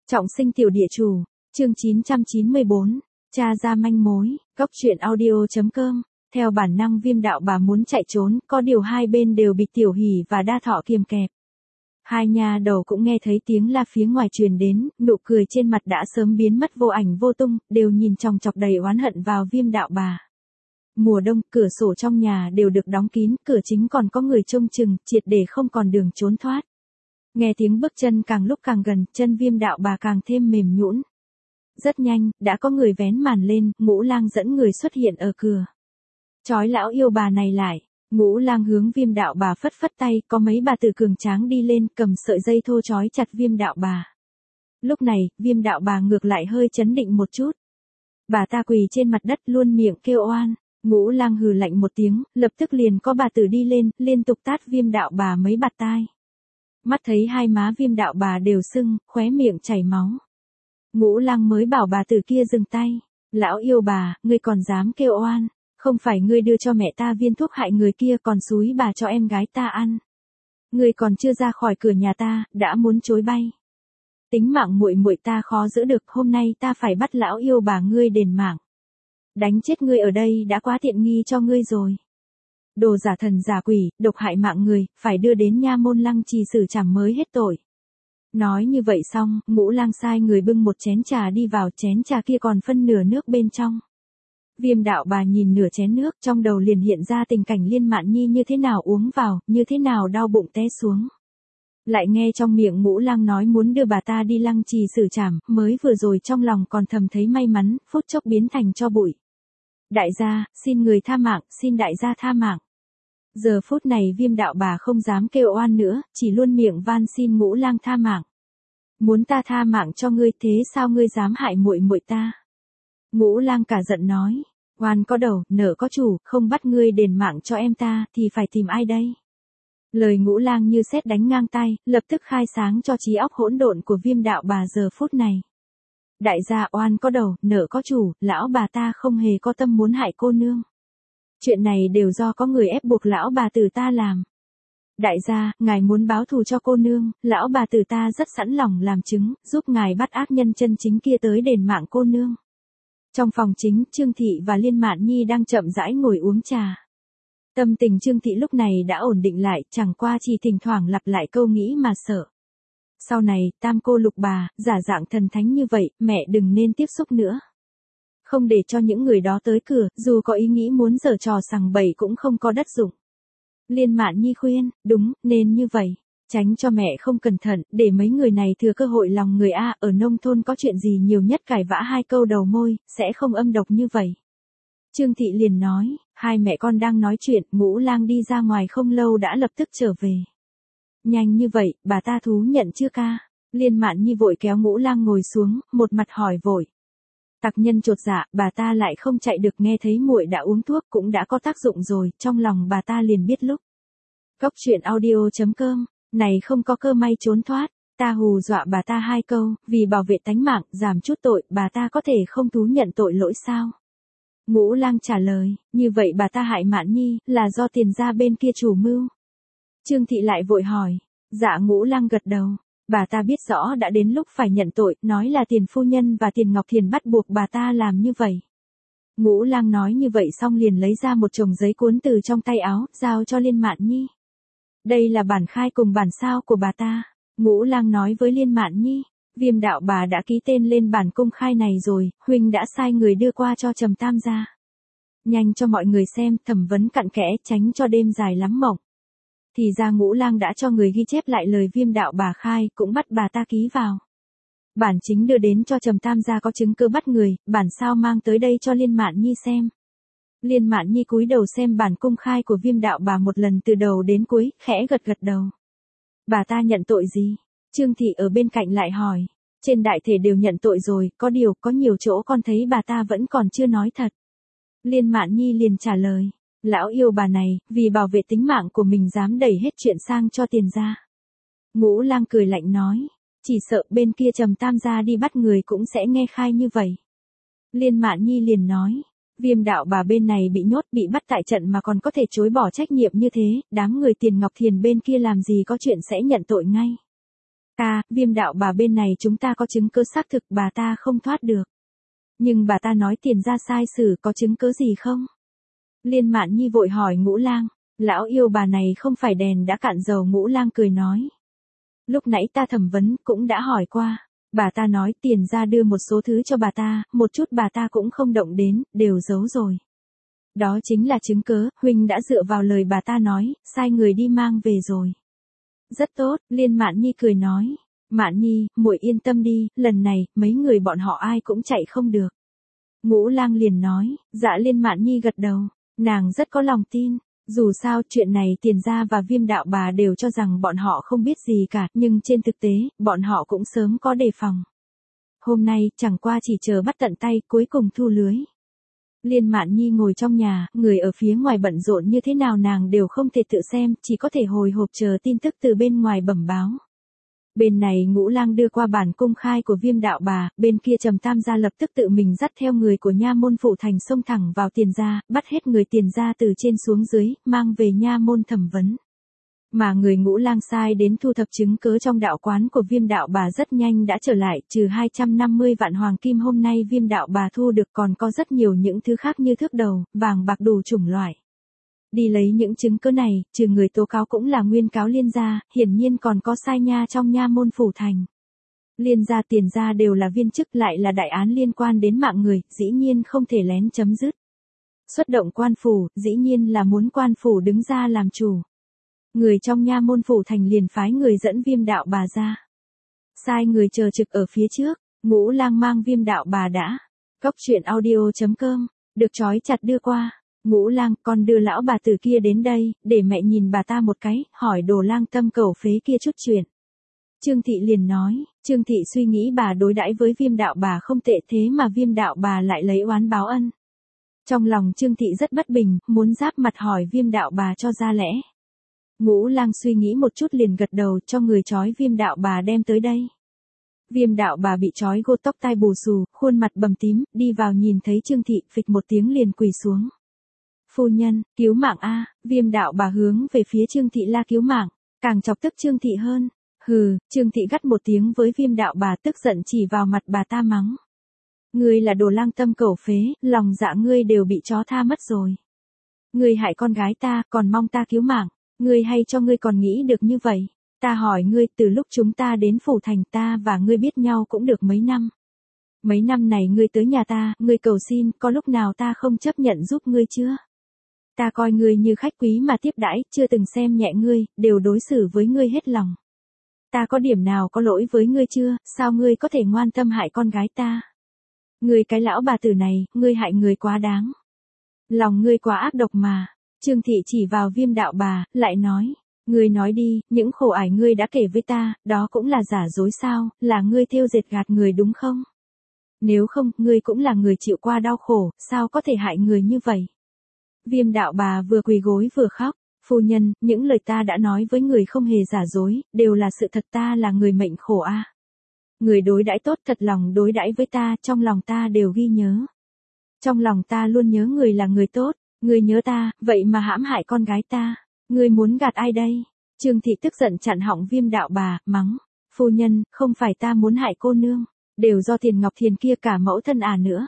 Trọng sinh tiểu địa chủ, chương 994, tra ra manh mối, góc truyện audio.com. Theo bản năng Viêm đạo bà muốn chạy trốn, có điều hai bên đều bị Tiểu Hỷ và Đa Thọ kiềm kẹp. Hai nha đầu cũng nghe thấy tiếng la phía ngoài truyền đến, nụ cười trên mặt đã sớm biến mất vô ảnh vô tung, đều nhìn chòng chọc đầy oán hận vào Viêm đạo bà. Mùa đông, cửa sổ trong nhà đều được đóng kín, cửa chính còn có người trông chừng, triệt để không còn đường trốn thoát. Nghe tiếng bước chân càng lúc càng gần, chân Viêm đạo bà càng thêm mềm nhũn. Rất nhanh, đã có người vén màn lên, Ngũ Lang dẫn người xuất hiện ở cửa. Chói lão yêu bà này lại. Ngũ Lang hướng Viêm đạo bà phất phất tay, có mấy bà tử cường tráng đi lên, cầm sợi dây thô chói chặt Viêm đạo bà. Lúc này, Viêm đạo bà ngược lại hơi chấn định một chút. Bà ta quỳ trên mặt đất luôn miệng kêu oan. Ngũ Lang hừ lạnh một tiếng, lập tức liền có bà tử đi lên, liên tục tát Viêm đạo bà mấy bạt tai. Mắt thấy hai má Viêm đạo bà đều sưng, khóe miệng chảy máu. Ngũ Lang mới bảo bà tử kia dừng tay. Lão yêu bà, ngươi còn dám kêu oan. Không phải ngươi đưa cho mẹ ta viên thuốc hại người kia còn xúi bà cho em gái ta ăn. Ngươi còn chưa ra khỏi cửa nhà ta, đã muốn chối bay. Tính mạng muội muội ta khó giữ được, hôm nay ta phải bắt lão yêu bà ngươi đền mạng. Đánh chết ngươi ở đây đã quá tiện nghi cho ngươi rồi. Đồ giả thần giả quỷ, độc hại mạng người, phải đưa đến nha môn Lăng Trì xử trảm mới hết tội. Nói như vậy xong, Ngũ Lang sai người bưng một chén trà đi vào, chén trà kia còn phân nửa nước bên trong. Viêm đạo bà nhìn nửa chén nước, trong đầu liền hiện ra tình cảnh Liên Mạn Nhi như thế nào uống vào, như thế nào đau bụng té xuống. Lại nghe trong miệng Ngũ Lang nói muốn đưa bà ta đi Lăng Trì xử trảm, mới vừa rồi trong lòng còn thầm thấy may mắn, phút chốc biến thành tro bụi. Đại gia, xin người tha mạng, xin đại gia tha mạng. Giờ phút này Viêm đạo bà không dám kêu oan nữa, chỉ luôn miệng van xin Ngũ Lang tha mạng. Muốn ta tha mạng cho ngươi, thế sao ngươi dám hại muội muội ta? Ngũ Lang cả giận nói, oan có đầu, nợ có chủ, không bắt ngươi đền mạng cho em ta, thì phải tìm ai đây? Lời Ngũ Lang như sét đánh ngang tai, lập tức khai sáng cho trí óc hỗn độn của Viêm đạo bà giờ phút này. Đại gia, oan có đầu, nợ có chủ, lão bà ta không hề có tâm muốn hại cô nương. Chuyện này đều do có người ép buộc lão bà tử ta làm. Đại gia, ngài muốn báo thù cho cô nương, lão bà tử ta rất sẵn lòng làm chứng, giúp ngài bắt ác nhân chân chính kia tới đền mạng cô nương. Trong phòng chính, Trương Thị và Liên Mạn Nhi đang chậm rãi ngồi uống trà. Tâm tình Trương Thị lúc này đã ổn định lại, chẳng qua chỉ thỉnh thoảng lặp lại câu nghĩ mà sợ. Sau này, tam cô lục bà, giả dạng thần thánh như vậy, mẹ đừng nên tiếp xúc nữa. Không để cho những người đó tới cửa, dù có ý nghĩ muốn giở trò sằng bậy cũng không có đất dụng. Liên Mạn Nhi khuyên, đúng, nên như vậy. Tránh cho mẹ không cẩn thận, để mấy người này thừa cơ hội lòng người a, ở nông thôn có chuyện gì nhiều nhất cãi vã hai câu đầu môi, sẽ không âm độc như vậy. Trương Thị liền nói, hai mẹ con đang nói chuyện, Ngũ Lang đi ra ngoài không lâu đã lập tức trở về. Nhanh như vậy, bà ta thú nhận chưa ca? Liên Mạn Nhi vội kéo Ngũ Lang ngồi xuống, một mặt hỏi vội. Tặc nhân chột dạ, bà ta lại không chạy được, nghe thấy muội đã uống thuốc cũng đã có tác dụng rồi, trong lòng bà ta liền biết lúc. Góc truyện audio.com, này không có cơ may trốn thoát, ta hù dọa bà ta hai câu, vì bảo vệ tánh mạng, giảm chút tội, bà ta có thể không thú nhận tội lỗi sao? Ngũ Lang trả lời, như vậy bà ta hại Mạn Nhi, là do tiền gia bên kia chủ mưu. Trương Thị lại vội hỏi, dạ. Ngũ Lang gật đầu, bà ta biết rõ đã đến lúc phải nhận tội, nói là Tiền phu nhân và Tiền Ngọc Thiền bắt buộc bà ta làm như vậy. Ngũ Lang nói như vậy xong liền lấy ra một chồng giấy cuốn từ trong tay áo, giao cho Liên Mạn Nhi. Đây là bản khai cùng bản sao của bà ta. Ngũ Lang nói với Liên Mạn Nhi, Viêm đạo bà đã ký tên lên bản công khai này rồi, huynh đã sai người đưa qua cho Trầm Tam gia. Nhanh cho mọi người xem, thẩm vấn cặn kẽ, tránh cho đêm dài lắm mộng. Thì ra Ngũ Lang đã cho người ghi chép lại lời Viêm đạo bà khai, cũng bắt bà ta ký vào. Bản chính đưa đến cho Trầm Tam gia có chứng cứ bắt người, bản sao mang tới đây cho Liên Mạn Nhi xem. Liên Mạn Nhi cúi đầu xem bản công khai của Viêm đạo bà một lần từ đầu đến cuối, khẽ gật gật đầu. Bà ta nhận tội gì? Trương Thị ở bên cạnh lại hỏi. Trên đại thể đều nhận tội rồi, có điều, có nhiều chỗ con thấy bà ta vẫn còn chưa nói thật. Liên Mạn Nhi liền trả lời. Lão yêu bà này, vì bảo vệ tính mạng của mình dám đẩy hết chuyện sang cho Tiền gia. Ngũ Lang cười lạnh nói. Chỉ sợ bên kia Trầm Tam gia đi bắt người cũng sẽ nghe khai như vậy. Liên Mạn Nhi liền nói. Viêm đạo bà bên này bị nhốt, bị bắt tại trận mà còn có thể chối bỏ trách nhiệm như thế, đám người Tiền Ngọc Thiền bên kia làm gì có chuyện sẽ nhận tội ngay. Viêm đạo bà bên này chúng ta có chứng cứ xác thực bà ta không thoát được. Nhưng bà ta nói tiền ra sai sử có chứng cứ gì không? Liên Mạn Nhi vội hỏi Ngũ Lang. Lão yêu bà này không phải đèn đã cạn dầu. Ngũ Lang cười nói. Lúc nãy ta thẩm vấn cũng đã hỏi qua. Bà ta nói tiền ra đưa một số thứ cho bà ta, một chút bà ta cũng không động đến, đều giấu rồi. Đó chính là chứng cớ, huynh đã dựa vào lời bà ta nói, sai người đi mang về rồi. Rất tốt, Liên Mạn Nhi cười nói. Mạn Nhi, muội yên tâm đi, lần này, mấy người bọn họ ai cũng chạy không được. Ngũ Lang liền nói, dạ. Liên Mạn Nhi gật đầu, nàng rất có lòng tin. Dù sao chuyện này tiền ra và Viêm đạo bà đều cho rằng bọn họ không biết gì cả, nhưng trên thực tế, bọn họ cũng sớm có đề phòng. Hôm nay, chẳng qua chỉ chờ bắt tận tay, cuối cùng thu lưới. Liên Mạn Nhi ngồi trong nhà, người ở phía ngoài bận rộn như thế nào nàng đều không thể tự xem, chỉ có thể hồi hộp chờ tin tức từ bên ngoài bẩm báo. Bên này Ngũ Lang đưa qua bản công khai của Viêm đạo bà, bên kia Trầm Tam gia lập tức tự mình dắt theo người của nha môn phụ thành xông thẳng vào tiền gia, bắt hết người tiền gia từ trên xuống dưới, mang về nha môn thẩm vấn. Mà người Ngũ Lang sai đến thu thập chứng cứ trong đạo quán của Viêm đạo bà rất nhanh đã trở lại, trừ 250 vạn hoàng kim hôm nay Viêm đạo bà thu được còn có rất nhiều những thứ khác như thước đầu, vàng bạc đủ chủng loại. Đi lấy những chứng cứ này, trừ người tố cáo cũng là nguyên cáo Liên gia, hiển nhiên còn có sai nha trong nha môn phủ thành. Liên gia tiền gia đều là viên chức lại là đại án liên quan đến mạng người, dĩ nhiên không thể lén chấm dứt. Xuất động quan phủ, dĩ nhiên là muốn quan phủ đứng ra làm chủ. Người trong nha môn phủ thành liền phái người dẫn Viêm đạo bà ra. Sai người chờ trực ở phía trước, Ngũ Lang mang Viêm đạo bà đã. Cốc truyện audio.com, được trói chặt đưa qua. Ngũ Lang, con đưa lão bà tử kia đến đây, để mẹ nhìn bà ta một cái, hỏi Đồ Lang tâm cẩu phế kia chút chuyện. Trương Thị liền nói, Trương Thị suy nghĩ bà đối đãi với Viêm đạo bà không tệ thế mà Viêm đạo bà lại lấy oán báo ân. Trong lòng Trương Thị rất bất bình, muốn giáp mặt hỏi Viêm đạo bà cho ra lẽ. Ngũ Lang suy nghĩ một chút liền gật đầu cho người trói Viêm đạo bà đem tới đây. Viêm đạo bà bị trói gô tóc tai bù xù, khuôn mặt bầm tím, đi vào nhìn thấy Trương Thị, phịch một tiếng liền quỳ xuống. Phu nhân, cứu mạng a! Viêm đạo bà hướng về phía Trương Thị la cứu mạng, càng chọc tức Trương Thị hơn. Hừ, Trương Thị gắt một tiếng với Viêm đạo bà tức giận chỉ vào mặt bà ta mắng. Ngươi là Đồ Lang tâm cẩu phế, lòng dạ ngươi đều bị chó tha mất rồi. Ngươi hại con gái ta, còn mong ta cứu mạng, ngươi hay cho ngươi còn nghĩ được như vậy. Ta hỏi ngươi, từ lúc chúng ta đến phủ thành ta và ngươi biết nhau cũng được mấy năm. Mấy năm này ngươi tới nhà ta, ngươi cầu xin, có lúc nào ta không chấp nhận giúp ngươi chưa? Ta coi ngươi như khách quý mà tiếp đãi, chưa từng xem nhẹ ngươi, đều đối xử với ngươi hết lòng. Ta có điểm nào có lỗi với ngươi chưa, sao ngươi có thể ngoan tâm hại con gái ta? Ngươi cái lão bà tử này, ngươi hại người quá đáng. Lòng ngươi quá ác độc mà. Trương Thị chỉ vào Viêm đạo bà, lại nói. Ngươi nói đi, những khổ ải ngươi đã kể với ta, đó cũng là giả dối sao, là ngươi thêu dệt gạt người đúng không? Nếu không, ngươi cũng là người chịu qua đau khổ, sao có thể hại người như vậy? Viêm đạo bà vừa quỳ gối vừa khóc. Phu nhân, những lời ta đã nói với người không hề giả dối, đều là sự thật, ta là người mệnh khổ a. Người đối đãi tốt thật lòng đối đãi với ta, trong lòng ta đều ghi nhớ. Trong lòng ta luôn nhớ người là người tốt, người nhớ ta, vậy mà hãm hại con gái ta. Người muốn gạt ai đây? Trương Thị tức giận chặn họng Viêm đạo bà, mắng. Phu nhân, không phải ta muốn hại cô nương, đều do Thiền Ngọc Thiền kia cả mẫu thân nữa.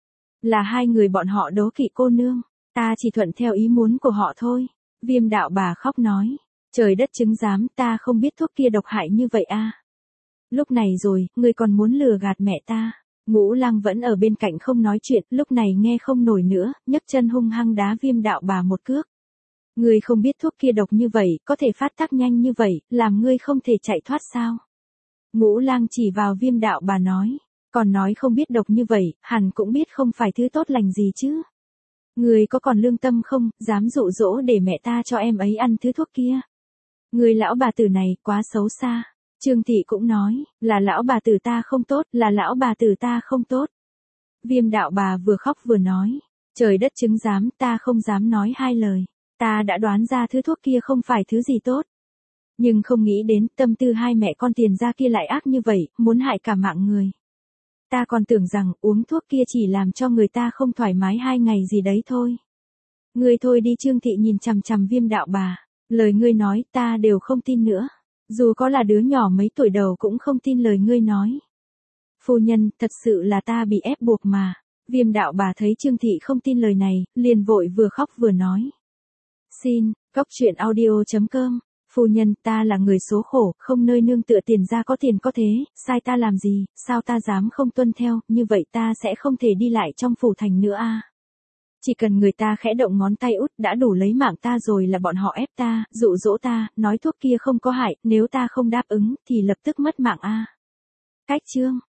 Là hai người bọn họ đố kỵ cô nương, ta chỉ thuận theo ý muốn của họ thôi. Viêm đạo bà khóc nói. Trời đất chứng giám, ta không biết thuốc kia độc hại như vậy a. Lúc này rồi, ngươi còn muốn lừa gạt mẹ ta. Ngũ Lang vẫn ở bên cạnh không nói chuyện, lúc này nghe không nổi nữa, nhấc chân hung hăng đá Viêm đạo bà một cước. Ngươi không biết thuốc kia độc như vậy, có thể phát tác nhanh như vậy, làm ngươi không thể chạy thoát sao? Ngũ Lang chỉ vào Viêm đạo bà nói, còn nói không biết độc như vậy, hẳn cũng biết không phải thứ tốt lành gì chứ. Ngươi có còn lương tâm không, dám dụ dỗ để mẹ ta cho em ấy ăn thứ thuốc kia. Ngươi lão bà tử này, quá xấu xa. Trương Thị cũng nói, là lão bà tử ta không tốt, là lão bà tử ta không tốt. Viêm đạo bà vừa khóc vừa nói, trời đất chứng giám, ta không dám nói hai lời. Ta đã đoán ra thứ thuốc kia không phải thứ gì tốt. Nhưng không nghĩ đến tâm tư hai mẹ con Tiền gia kia lại ác như vậy, muốn hại cả mạng người. Ta còn tưởng rằng uống thuốc kia chỉ làm cho người ta không thoải mái 2 ngày gì đấy thôi. Ngươi thôi đi. Trương Thị nhìn chằm chằm Viêm đạo bà, lời ngươi nói ta đều không tin nữa. Dù có là đứa nhỏ mấy tuổi đầu cũng không tin lời ngươi nói. Phu nhân, thật sự là ta bị ép buộc mà. Viêm đạo bà thấy Trương Thị không tin lời này, liền vội vừa khóc vừa nói. Xin, cóc truyện audio.com. Phu nhân, ta là người số khổ, không nơi nương tựa tiền ra có tiền có thế, sai ta làm gì, sao ta dám không tuân theo, như vậy ta sẽ không thể đi lại trong phủ thành nữa a. Chỉ cần người ta khẽ động ngón tay út đã đủ lấy mạng ta rồi, là bọn họ ép ta, dụ dỗ ta, nói thuốc kia không có hại, nếu ta không đáp ứng, thì lập tức mất mạng a. Cách chương